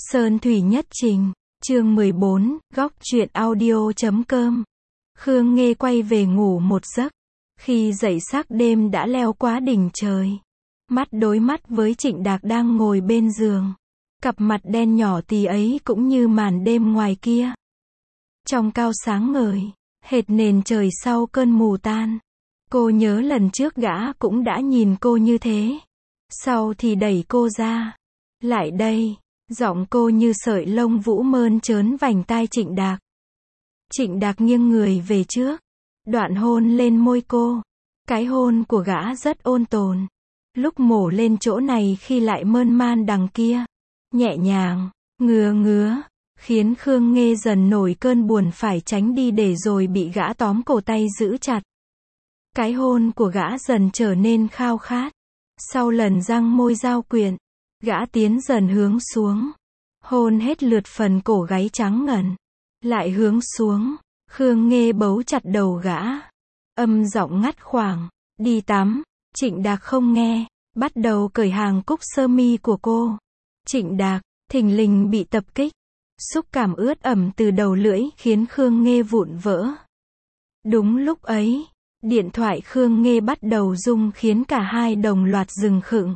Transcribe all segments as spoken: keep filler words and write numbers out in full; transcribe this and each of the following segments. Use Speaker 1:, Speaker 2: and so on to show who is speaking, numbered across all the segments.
Speaker 1: Sơn Thủy Nhất Trình, chương mười bốn, góc truyện audio chấm com. Khương Nghê quay về ngủ một giấc. Khi dậy sắc đêm đã leo quá đỉnh trời. Mắt đối mắt với Trịnh Đạc đang ngồi bên giường. Cặp mặt đen nhỏ tí ấy cũng như màn đêm ngoài kia. Trong cao sáng ngời, hệt nền trời sau cơn mù tan. Cô nhớ lần trước gã cũng đã nhìn cô như thế. Sau thì đẩy cô ra. Lại đây. Giọng cô như sợi lông vũ mơn trớn vành tai Trịnh Đạc. Trịnh Đạc nghiêng người về trước. Đoạn hôn lên môi cô. Cái hôn của gã rất ôn tồn. Lúc mổ lên chỗ này khi lại mơn man đằng kia. Nhẹ nhàng, ngứa ngứa. Khiến Khương Nghê dần nổi cơn buồn phải tránh đi để rồi bị gã tóm cổ tay giữ chặt. Cái hôn của gã dần trở nên khao khát. Sau lần răng môi giao quyện, gã tiến dần hướng xuống. Hôn hết lượt phần cổ gáy trắng ngần. Lại hướng xuống. Khương Nghê bấu chặt đầu gã. Âm giọng ngắt khoảng. Đi tắm. Trịnh Đạc không nghe. Bắt đầu cởi hàng cúc sơ mi của cô. Trịnh Đạc, thình lình bị tập kích. Xúc cảm ướt ẩm từ đầu lưỡi khiến Khương Nghê vụn vỡ. Đúng lúc ấy, điện thoại Khương Nghê bắt đầu rung khiến cả hai đồng loạt dừng khựng.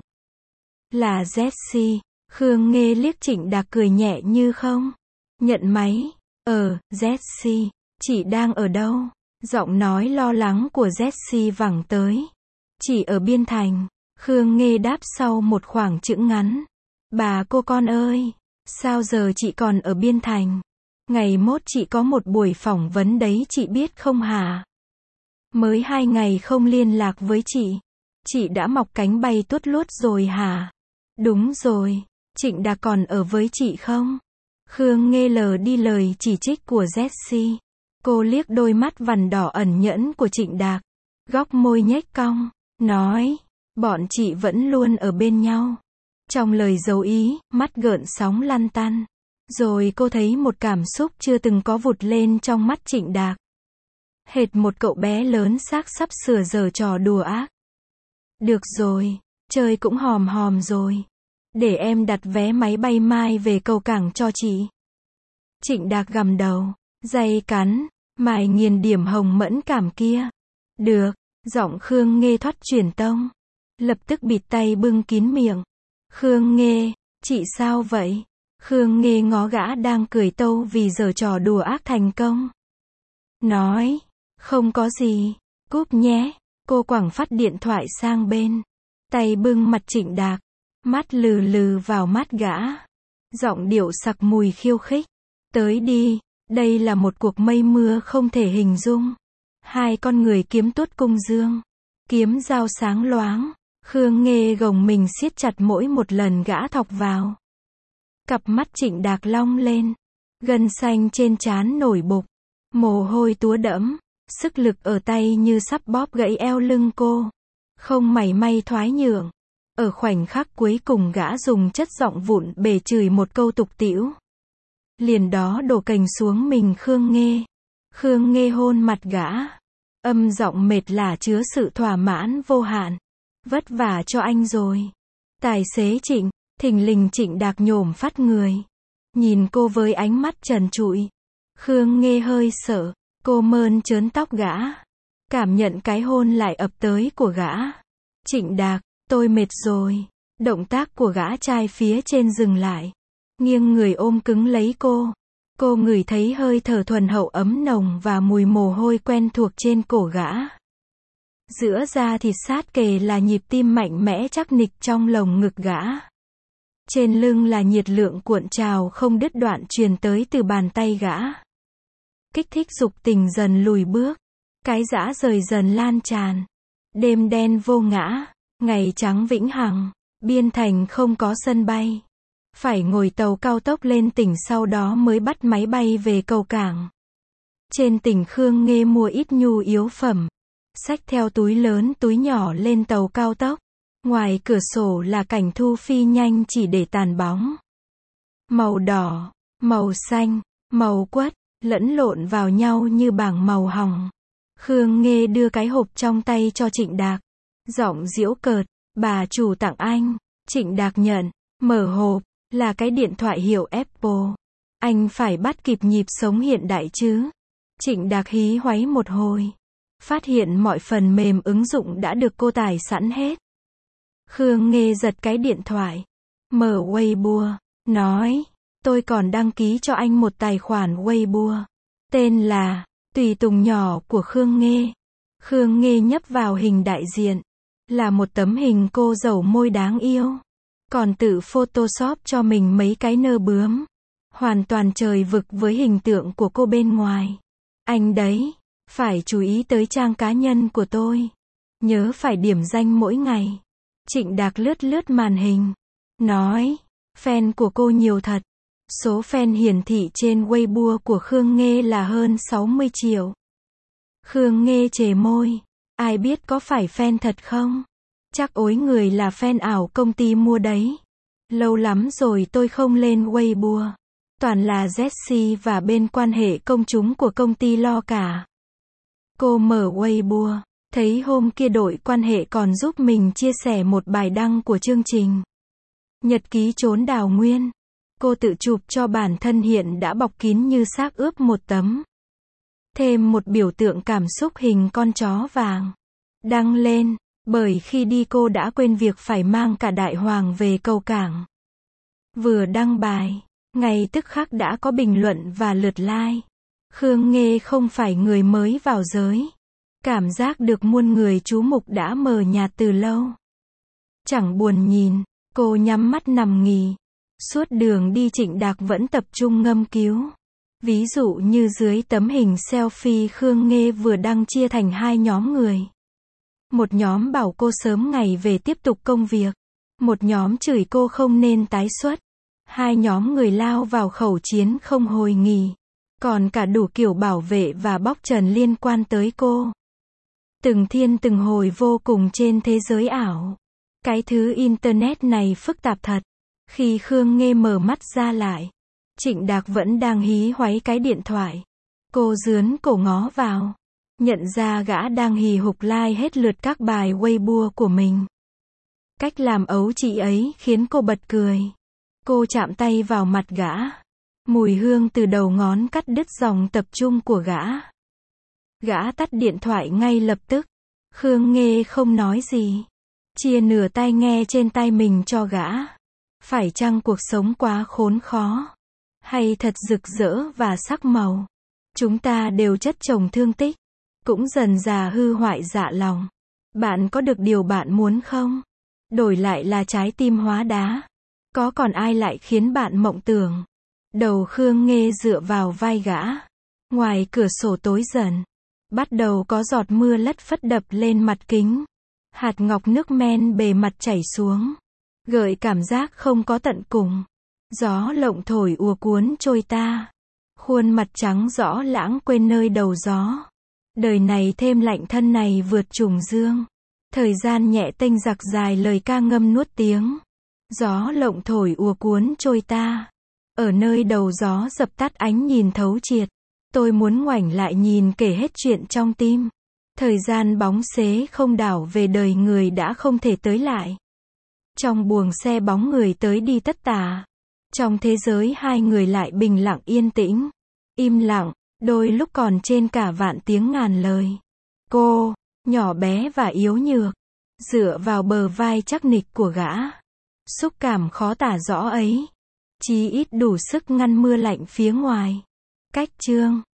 Speaker 1: Là Jessie. Khương Nghê liếc Trịnh Đạc cười nhẹ như không. Nhận máy. Ờ, Jessie. Chị đang ở đâu? Giọng nói lo lắng của Jessie vẳng tới. Chị ở Biên Thành. Khương Nghê đáp sau một khoảng chững ngắn. Bà cô con ơi. Sao giờ chị còn ở Biên Thành? Ngày mốt chị có một buổi phỏng vấn đấy chị biết không hả? Mới hai ngày không liên lạc với chị. Chị đã mọc cánh bay tuốt luốt rồi hả? Đúng rồi. Trịnh Đạc còn ở với chị không? Khương Nghê lờ đi lời chỉ trích của Jessie. Cô liếc đôi mắt vằn đỏ ẩn nhẫn của Trịnh Đạc. Góc môi nhếch cong. Nói. Bọn chị vẫn luôn ở bên nhau. Trong lời dấu ý, mắt gợn sóng lăn tăn. Rồi cô thấy một cảm xúc chưa từng có vụt lên trong mắt Trịnh Đạc. Hệt một cậu bé lớn xác sắp sửa giở trò đùa ác. Được rồi, chơi cũng hòm hòm rồi. Để em đặt vé máy bay mai về cầu cảng cho chị. Trịnh Đạc gầm đầu, day cắn, mài nghiền điểm hồng mẫn cảm kia. Được, giọng Khương Nghê thoát truyền tông. Lập tức bịt tay bưng kín miệng. Khương Nghê, chị sao vậy? Khương Nghê ngó gã đang cười tâu vì giở trò đùa ác thành công. Nói, không có gì, cúp nhé. Cô quẳng phắt điện thoại sang bên. Tay bưng mặt Trịnh Đạc. Mắt lừ lừ vào mắt gã. Giọng điệu sặc mùi khiêu khích. Tới đi, đây là một cuộc mây mưa không thể hình dung. Hai con người kiếm tuốt cung dương. Kiếm dao sáng loáng. Khương Nghê gồng mình siết chặt mỗi một lần gã thọc vào. Cặp mắt Trịnh Đạc long lên. Gân xanh trên trán nổi bục. Mồ hôi túa đẫm. Sức lực ở tay như sắp bóp gãy eo lưng cô. Không mảy may thoái nhượng. Ở khoảnh khắc cuối cùng gã dùng chất giọng vụn bể chửi một câu tục tĩu. Liền đó đổ cành xuống mình Khương Nghê. Khương Nghê hôn mặt gã. Âm giọng mệt lả chứa sự thỏa mãn vô hạn. Vất vả cho anh rồi. Tài xế Trịnh, thình lình Trịnh Đạc nhổm phát người. Nhìn cô với ánh mắt trần trụi. Khương Nghê hơi sợ. Cô mơn trớn tóc gã. Cảm nhận cái hôn lại ập tới của gã. Trịnh Đạc, tôi mệt rồi. Động tác của gã trai phía trên dừng lại. Nghiêng người ôm cứng lấy cô. Cô ngửi thấy hơi thở thuần hậu ấm nồng và mùi mồ hôi quen thuộc trên cổ gã. Giữa da thịt sát kề là nhịp tim mạnh mẽ chắc nịch trong lồng ngực gã. Trên lưng là nhiệt lượng cuộn trào không đứt đoạn truyền tới từ bàn tay gã. Kích thích dục tình dần lùi bước. Cái dã rời dần lan tràn. Đêm đen vô ngã. Ngày trắng vĩnh hằng. Biên Thành không có sân bay. Phải ngồi tàu cao tốc lên tỉnh sau đó mới bắt máy bay về cầu cảng. Trên tỉnh Khương Nghê mua ít nhu yếu phẩm. Xách theo túi lớn túi nhỏ lên tàu cao tốc. Ngoài cửa sổ là cảnh thu phi nhanh chỉ để tàn bóng. Màu đỏ, màu xanh, màu quất, lẫn lộn vào nhau như bảng màu hồng. Khương Nghê đưa cái hộp trong tay cho Trịnh Đạc. Giọng giễu cợt, bà chủ tặng anh. Trịnh Đạc nhận, mở hộp, Là cái điện thoại hiệu Apple. Anh phải bắt kịp nhịp sống hiện đại chứ. Trịnh Đạc hí hoáy một hồi. Phát hiện mọi phần mềm ứng dụng đã được cô tải sẵn hết. Khương Nghê giật cái điện thoại. Mở Weibo. Nói. Tôi còn đăng ký cho anh một tài khoản Weibo. Tên là Tùy Tùng Nhỏ của Khương Nghê. Khương Nghê nhấp vào hình đại diện. Là một tấm hình cô dầu môi đáng yêu. Còn tự Photoshop cho mình mấy cái nơ bướm. Hoàn toàn trời vực với hình tượng của cô bên ngoài. Anh đấy. Phải chú ý tới trang cá nhân của tôi. Nhớ phải điểm danh mỗi ngày. Trịnh Đạc lướt lướt màn hình. Nói. Fan của cô nhiều thật. Số fan hiển thị trên Weibo của Khương Nghê là hơn sáu mươi triệu. Khương Nghê chề môi. Ai biết có phải fan thật không? Chắc ối người là fan ảo công ty mua đấy. Lâu lắm rồi tôi không lên Weibo. Toàn là Jessie và bên quan hệ công chúng của công ty lo cả. Cô mở Weibo. Thấy hôm kia đội quan hệ còn giúp mình chia sẻ một bài đăng của chương trình Nhật ký trốn đào nguyên. Cô tự chụp cho bản thân hiện đã bọc kín như xác ướp một tấm. Thêm một biểu tượng cảm xúc hình con chó vàng. Đăng lên. Bởi khi đi cô đã quên việc phải mang cả đại hoàng về cầu cảng. Vừa đăng bài. Ngay tức khắc đã có bình luận và lượt like. Khương Nghê không phải người mới vào giới. Cảm giác được muôn người chú mục đã mờ nhạt từ lâu. Chẳng buồn nhìn. Cô nhắm mắt nằm nghỉ. Suốt đường đi Trịnh Đạc vẫn tập trung ngâm cứu. Ví dụ như dưới tấm hình selfie Khương Nghê vừa đăng chia thành hai nhóm người. Một nhóm bảo cô sớm ngày về tiếp tục công việc. Một nhóm chửi cô không nên tái xuất. Hai nhóm người lao vào khẩu chiến không hồi nghỉ. Còn cả đủ kiểu bảo vệ và bóc trần liên quan tới cô. Từng thiên từng hồi vô cùng trên thế giới ảo. Cái thứ internet này phức tạp thật. Khi Khương Nghê mở mắt ra lại, Trịnh Đạc vẫn đang hí hoáy cái điện thoại. Cô dướn cổ ngó vào. Nhận ra gã đang hì hục like hết lượt các bài Weibo của mình. Cách làm ấu chị ấy khiến cô bật cười. Cô chạm tay vào mặt gã. Mùi hương từ đầu ngón cắt đứt dòng tập trung của gã. Gã tắt điện thoại ngay lập tức. Khương Nghê không nói gì. Chia nửa tai nghe trên tay mình cho gã. Phải chăng cuộc sống quá khốn khó? Hay thật rực rỡ và sắc màu? Chúng ta đều chất chồng thương tích. Cũng dần dà hư hoại dạ lòng. Bạn có được điều bạn muốn không? Đổi lại là trái tim hóa đá. Có còn ai lại khiến bạn mộng tưởng? Đầu Khương Nghê dựa vào vai gã. Ngoài cửa sổ tối dần. Bắt đầu có giọt mưa lất phất đập lên mặt kính. Hạt ngọc nước men bề mặt chảy xuống. Gợi cảm giác không có tận cùng. Gió lộng thổi ùa cuốn trôi ta. Khuôn mặt trắng rõ lãng quên nơi đầu gió. Đời này thêm lạnh thân này vượt trùng dương. Thời gian nhẹ tênh giặc dài lời ca ngâm nuốt tiếng. Gió lộng thổi ùa cuốn trôi ta. Ở nơi đầu gió dập tắt ánh nhìn thấu triệt. Tôi muốn ngoảnh lại nhìn kể hết chuyện trong tim. Thời gian bóng xế không đảo về đời người đã không thể tới lại. Trong buồng xe bóng người tới đi tất tả. Trong thế giới hai người lại bình lặng yên tĩnh. Im lặng, đôi lúc còn trên cả vạn tiếng ngàn lời. Cô, nhỏ bé và yếu nhược, dựa vào bờ vai chắc nịch của gã. Xúc cảm khó tả rõ ấy. Chí ít đủ sức ngăn mưa lạnh phía ngoài. Cách chương